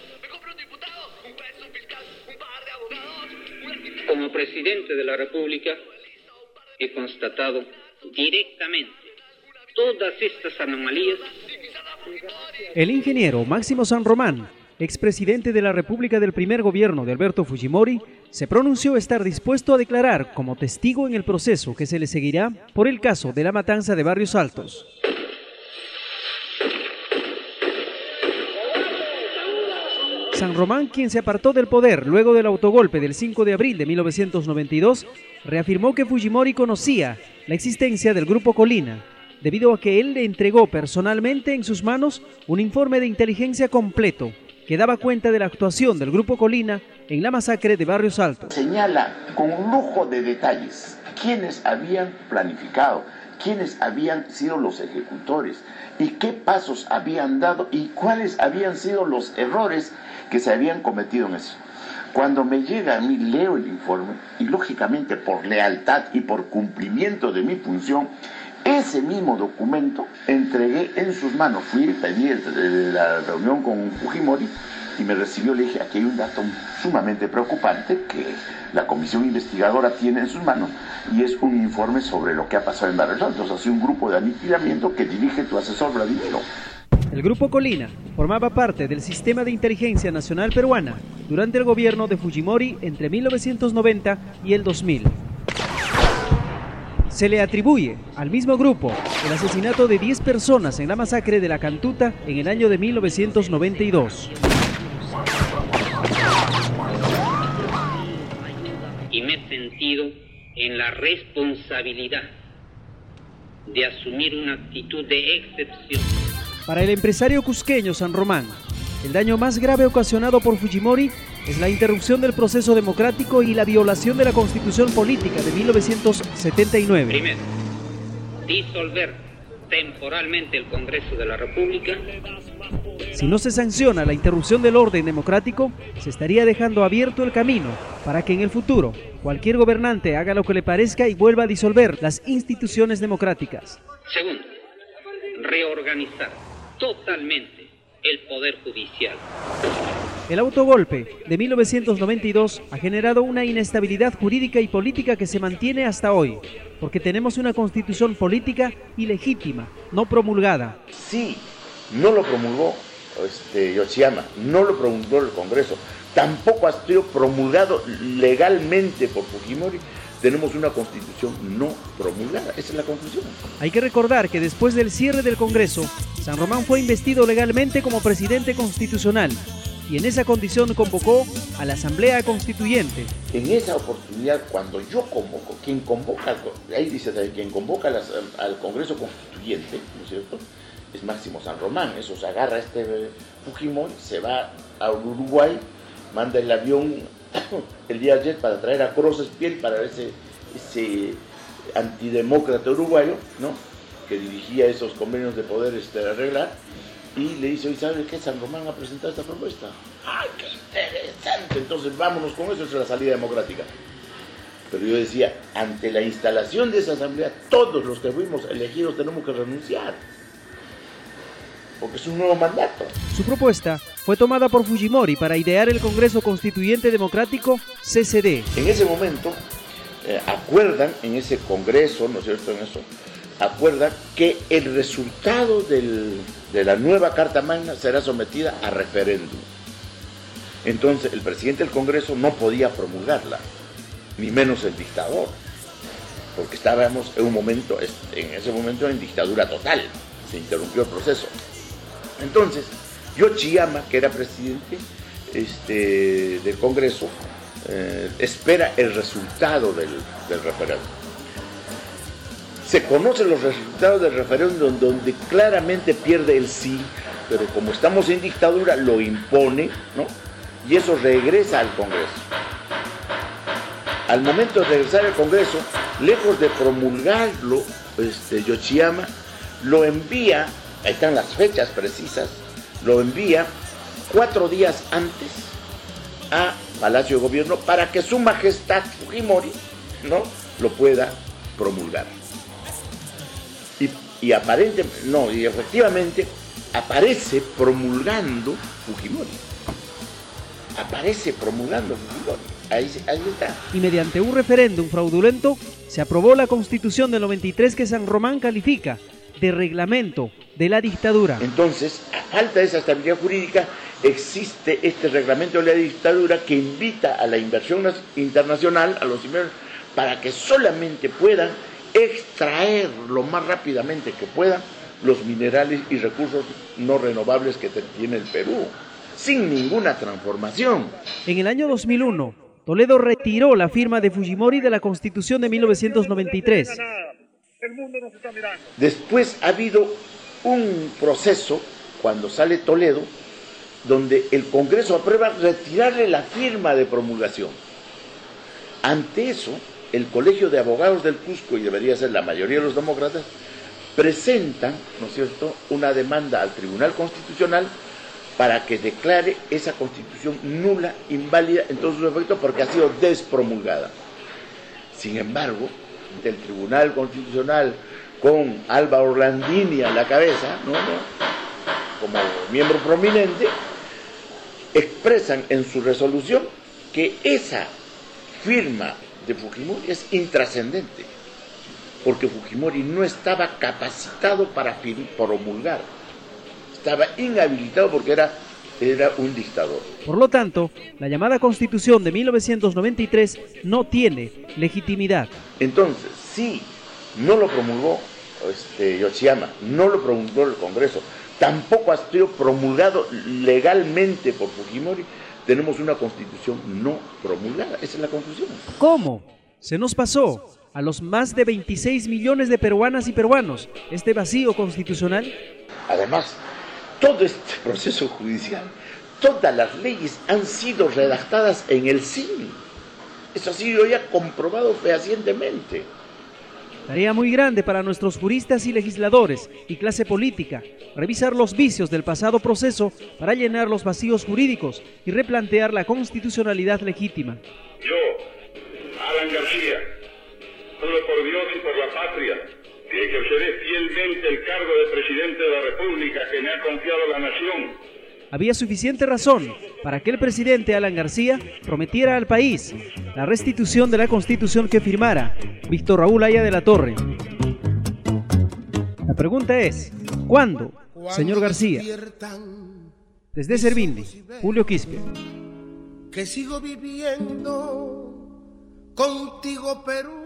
Como presidente de la República, he constatado directamente todas estas anomalías. El ingeniero Máximo San Román, expresidente de la República del primer gobierno de Alberto Fujimori, se pronunció estar dispuesto a declarar como testigo en el proceso que se le seguirá por el caso de la matanza de Barrios Altos. San Román, quien se apartó del poder luego del autogolpe del 5 de abril de 1992, reafirmó que Fujimori conocía la existencia del Grupo Colina, debido a que él le entregó personalmente en sus manos un informe de inteligencia completo que daba cuenta de la actuación del Grupo Colina en la masacre de Barrios Altos. Señala con lujo de detalles quiénes habían planificado, quiénes habían sido los ejecutores y qué pasos habían dado y cuáles habían sido los errores que se habían cometido en eso. Cuando me llega a mí, leo el informe y lógicamente por lealtad y por cumplimiento de mi función, ese mismo documento entregué en sus manos. Fui, pedí la reunión con Fujimori y me recibió. Le dije, aquí hay un dato sumamente preocupante que la comisión investigadora tiene en sus manos y es un informe sobre lo que ha pasado en Barrios Altos. Ha sido un grupo de aniquilamiento que dirige tu asesor Vladimiro. El Grupo Colina formaba parte del Sistema de Inteligencia Nacional Peruana durante el gobierno de Fujimori entre 1990 y el 2000. Se le atribuye al mismo grupo el asesinato de 10 personas en la masacre de La Cantuta en el año de 1992. Y me he sentido en la responsabilidad de asumir una actitud de excepción. Para el empresario cusqueño San Román, el daño más grave ocasionado por Fujimori es la interrupción del proceso democrático y la violación de la Constitución Política de 1979. Primero, disolver temporalmente el Congreso de la República. Si no se sanciona la interrupción del orden democrático, se estaría dejando abierto el camino para que en el futuro cualquier gobernante haga lo que le parezca y vuelva a disolver las instituciones democráticas. Segundo, reorganizar totalmente el Poder Judicial. El autogolpe de 1992 ha generado una inestabilidad jurídica y política que se mantiene hasta hoy, porque tenemos una constitución política ilegítima, no promulgada. Sí, no lo promulgó Yoshiyama, no lo promulgó el Congreso, tampoco ha sido promulgado legalmente por Fujimori. Tenemos una constitución no promulgada, esa es la conclusión. Hay que recordar que después del cierre del Congreso, San Román fue investido legalmente como presidente constitucional y en esa condición convocó a la Asamblea Constituyente. En esa oportunidad, cuando yo convoco, quien convoca, ahí dice quien convoca al Congreso Constituyente, ¿no es cierto?, es Máximo San Román. Eso se agarra Fujimori, se va a Uruguay, manda el avión el día ayer para traer a Crocespiel, para ese antidemócrata uruguayo, ¿no?, que dirigía esos convenios de poder arreglar, y le dice, oye, ¿sabes qué? San Román ha presentado esta propuesta. ¡Ay, qué interesante! Entonces vámonos con eso, es la salida democrática. Pero yo decía, ante la instalación de esa asamblea, todos los que fuimos elegidos tenemos que renunciar, porque es un nuevo mandato. Su propuesta fue tomada por Fujimori para idear el Congreso Constituyente Democrático, CCD. En ese momento, acuerdan en ese Congreso, ¿no es cierto?, en eso, acuerdan que el resultado de la nueva Carta Magna será sometida a referéndum. Entonces, el presidente del Congreso no podía promulgarla, ni menos el dictador, porque estábamos en ese momento en dictadura total, se interrumpió el proceso. Entonces, Yoshiyama, que era presidente del Congreso, espera el resultado del referéndum. Se conocen los resultados del referéndum donde claramente pierde el sí, pero como estamos en dictadura lo impone, ¿no?, y eso regresa al Congreso. Al momento de regresar al Congreso, lejos de promulgarlo, Yoshiyama lo envía, ahí están las fechas precisas, lo envía 4 días antes a Palacio de Gobierno para que su majestad Fujimori, ¿no?, lo pueda promulgar. Y efectivamente aparece promulgando Fujimori. aparece promulgando Fujimori. Ahí está. Y mediante un referéndum fraudulento se aprobó la Constitución del 93 que San Román califica de reglamento de la dictadura. Entonces, a falta de esa estabilidad jurídica, existe este reglamento de la dictadura que invita a la inversión internacional, a los inversores, para que solamente puedan extraer lo más rápidamente que puedan los minerales y recursos no renovables que tiene el Perú, sin ninguna transformación. En el año 2001, Toledo retiró la firma de Fujimori de la Constitución de 1993. Después ha habido un proceso, cuando sale Toledo, donde el Congreso aprueba retirarle la firma de promulgación. Ante eso, el Colegio de Abogados del Cusco, y debería ser la mayoría de los demócratas, presentan, ¿no es cierto?, una demanda al Tribunal Constitucional para que declare esa Constitución nula, inválida en todos sus efectos, porque ha sido despromulgada. Sin embargo, el Tribunal Constitucional, con Alba Orlandini a la cabeza, como miembro prominente, expresan en su resolución que esa firma de Fujimori es intrascendente, porque Fujimori no estaba capacitado para promulgar, estaba inhabilitado porque era un dictador. Por lo tanto, la llamada Constitución de 1993 no tiene legitimidad. Entonces, si no lo promulgó Yoshiyama, no lo promulgó el Congreso, tampoco ha sido promulgado legalmente por Fujimori, tenemos una Constitución no promulgada. Esa es la conclusión. ¿Cómo? Se nos pasó a los más de 26 millones de peruanas y peruanos este vacío constitucional. Además, todo este proceso judicial, todas las leyes han sido redactadas en el CIN. Eso ha sido ya comprobado fehacientemente. Tarea muy grande para nuestros juristas y legisladores y clase política, revisar los vicios del pasado proceso para llenar los vacíos jurídicos y replantear la constitucionalidad legítima. Yo, Alan García, juro por Dios y por la patria que ejerceré fielmente el cargo de presidente de la República que me ha confiado la nación. Había suficiente razón para que el presidente Alan García prometiera al país la restitución de la Constitución que firmara Víctor Raúl Haya de la Torre. La pregunta es, ¿cuándo, señor García? Desde Servindi, Julio Quispe. Que sigo viviendo contigo, Perú.